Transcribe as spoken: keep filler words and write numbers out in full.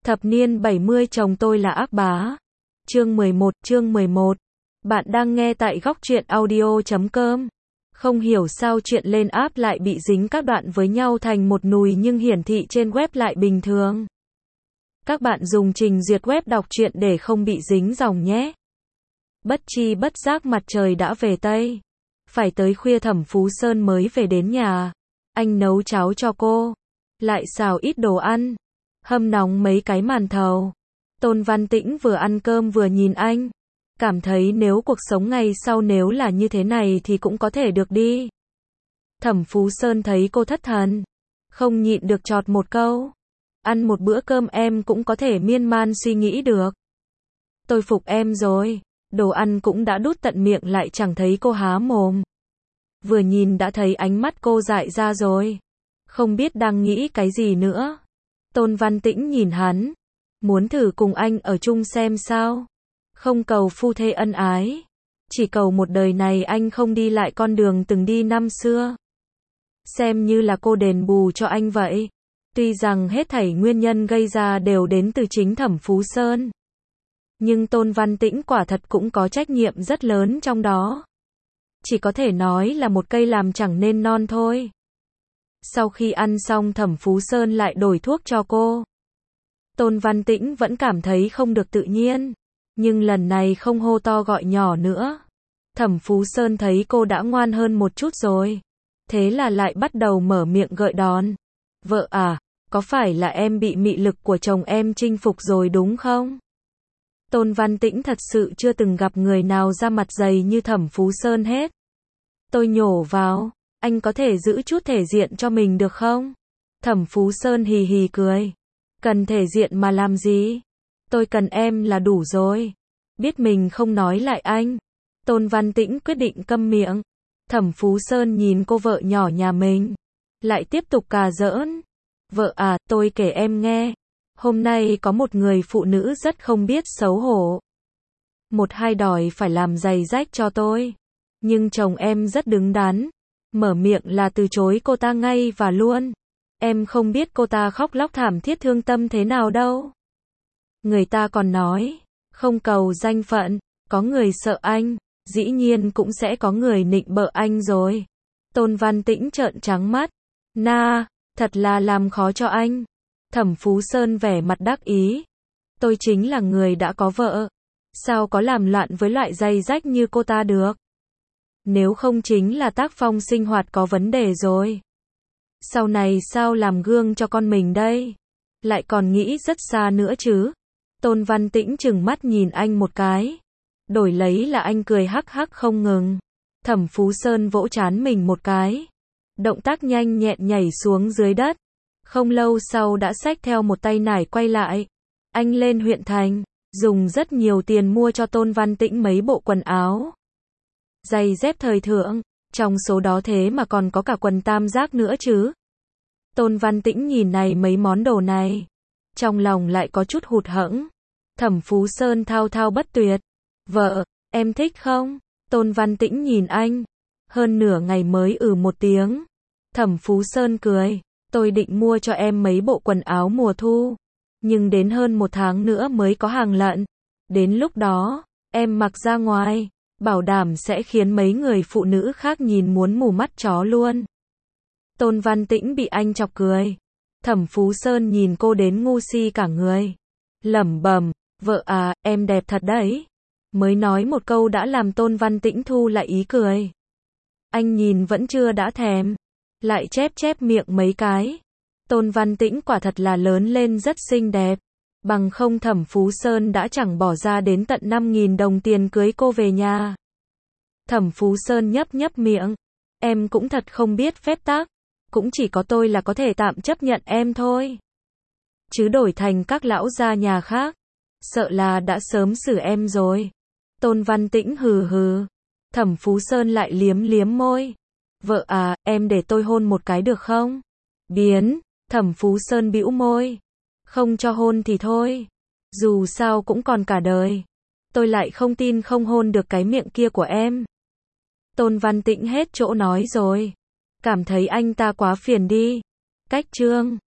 Thập niên bảy mươi chồng tôi là ác bá. Chương mười một, chương mười một. Bạn đang nghe tại góc truyện audio chấm com. Không hiểu sao chuyện lên app lại bị dính các đoạn với nhau thành một nùi nhưng hiển thị trên web lại bình thường. Các bạn dùng trình duyệt web đọc truyện để không bị dính dòng nhé. Bất chi bất giác mặt trời đã về Tây. Phải tới khuya Thẩm Phú Sơn mới về đến nhà. Anh nấu cháo cho cô. Lại xào ít đồ ăn. Hâm nóng mấy cái màn thầu. Tôn Văn Tĩnh vừa ăn cơm vừa nhìn anh. Cảm thấy nếu cuộc sống ngày sau nếu là như thế này thì cũng có thể được đi. Thẩm Phú Sơn thấy cô thất thần. Không nhịn được chọt một câu. Ăn một bữa cơm em cũng có thể miên man suy nghĩ được. Tôi phục em rồi. Đồ ăn cũng đã đút tận miệng lại chẳng thấy cô há mồm. Vừa nhìn đã thấy ánh mắt cô dại ra rồi. Không biết đang nghĩ cái gì nữa. Tôn Văn Tĩnh nhìn hắn. Muốn thử cùng anh ở chung xem sao. Không cầu phu thê ân ái. Chỉ cầu một đời này anh không đi lại con đường từng đi năm xưa. Xem như là cô đền bù cho anh vậy. Tuy rằng hết thảy nguyên nhân gây ra đều đến từ chính Thẩm Phú Sơn. Nhưng Tôn Văn Tĩnh quả thật cũng có trách nhiệm rất lớn trong đó. Chỉ có thể nói là một cây làm chẳng nên non thôi. Sau khi ăn xong Thẩm Phú Sơn lại đổi thuốc cho cô. Tôn Văn Tĩnh vẫn cảm thấy không được tự nhiên. Nhưng lần này không hô to gọi nhỏ nữa. Thẩm Phú Sơn thấy cô đã ngoan hơn một chút rồi. Thế là lại bắt đầu mở miệng gợi đòn. Vợ à, có phải là em bị mị lực của chồng em chinh phục rồi đúng không? Tôn Văn Tĩnh thật sự chưa từng gặp người nào ra mặt dày như Thẩm Phú Sơn hết. Tôi nhổ vào, anh có thể giữ chút thể diện cho mình được không? Thẩm Phú Sơn hì hì cười. Cần thể diện mà làm gì? Tôi cần em là đủ rồi. Biết mình không nói lại anh. Tôn Văn Tĩnh quyết định câm miệng. Thẩm Phú Sơn nhìn cô vợ nhỏ nhà mình. Lại tiếp tục cà giỡn. Vợ à, tôi kể em nghe. Hôm nay có một người phụ nữ rất không biết xấu hổ. Một hai đòi phải làm giày rách cho tôi. Nhưng chồng em rất đứng đắn. Mở miệng là từ chối cô ta ngay và luôn. Em không biết cô ta khóc lóc thảm thiết thương tâm thế nào đâu. Người ta còn nói, không cầu danh phận, có người sợ anh, dĩ nhiên cũng sẽ có người nịnh bợ anh rồi. Tôn Văn Tĩnh trợn trắng mắt. Na, thật là làm khó cho anh. Thẩm Phú Sơn vẻ mặt đắc ý. Tôi chính là người đã có vợ. Sao có làm loạn với loại giày rách như cô ta được? Nếu không chính là tác phong sinh hoạt có vấn đề rồi. Sau này sao làm gương cho con mình đây? Lại còn nghĩ rất xa nữa chứ. Tôn Văn Tĩnh trừng mắt nhìn anh một cái. Đổi lấy là anh cười hắc hắc không ngừng. Thẩm Phú Sơn vỗ trán mình một cái. Động tác nhanh nhẹn nhảy xuống dưới đất. Không lâu sau đã xách theo một tay nải quay lại. Anh lên huyện thành, dùng rất nhiều tiền mua cho Tôn Văn Tĩnh mấy bộ quần áo. Giày dép thời thượng, trong số đó thế mà còn có cả quần tam giác nữa chứ. Tôn Văn Tĩnh nhìn này mấy món đồ này. Trong lòng lại có chút hụt hẫng. Thẩm Phú Sơn thao thao bất tuyệt. Vợ, em thích không? Tôn Văn Tĩnh nhìn anh. Hơn nửa ngày mới ừ một tiếng. Thẩm Phú Sơn cười. Tôi định mua cho em mấy bộ quần áo mùa thu. Nhưng đến hơn một tháng nữa mới có hàng lận. Đến lúc đó, em mặc ra ngoài. Bảo đảm sẽ khiến mấy người phụ nữ khác nhìn muốn mù mắt chó luôn. Tôn Văn Tĩnh bị anh chọc cười. Thẩm Phú Sơn nhìn cô đến ngu si cả người. Lẩm bẩm, vợ à, em đẹp thật đấy. Mới nói một câu đã làm Tôn Văn Tĩnh thu lại ý cười. Anh nhìn vẫn chưa đã thèm. Lại chép chép miệng mấy cái. Tôn Văn Tĩnh quả thật là lớn lên rất xinh đẹp. Bằng không Thẩm Phú Sơn đã chẳng bỏ ra đến tận năm nghìn đồng tiền cưới cô về nhà. Thẩm Phú Sơn nhấp nhấp miệng. Em cũng thật không biết phép tắc. Cũng chỉ có tôi là có thể tạm chấp nhận em thôi. Chứ đổi thành các lão gia nhà khác. Sợ là đã sớm xử em rồi. Tôn Văn Tĩnh hừ hừ. Thẩm Phú Sơn lại liếm liếm môi. Vợ à, em để tôi hôn một cái được không? Biến. Thẩm Phú Sơn bĩu môi. Không cho hôn thì thôi. Dù sao cũng còn cả đời. Tôi lại không tin không hôn được cái miệng kia của em. Tôn Văn Tĩnh hết chỗ nói rồi. Cảm thấy anh ta quá phiền đi. Cách chương.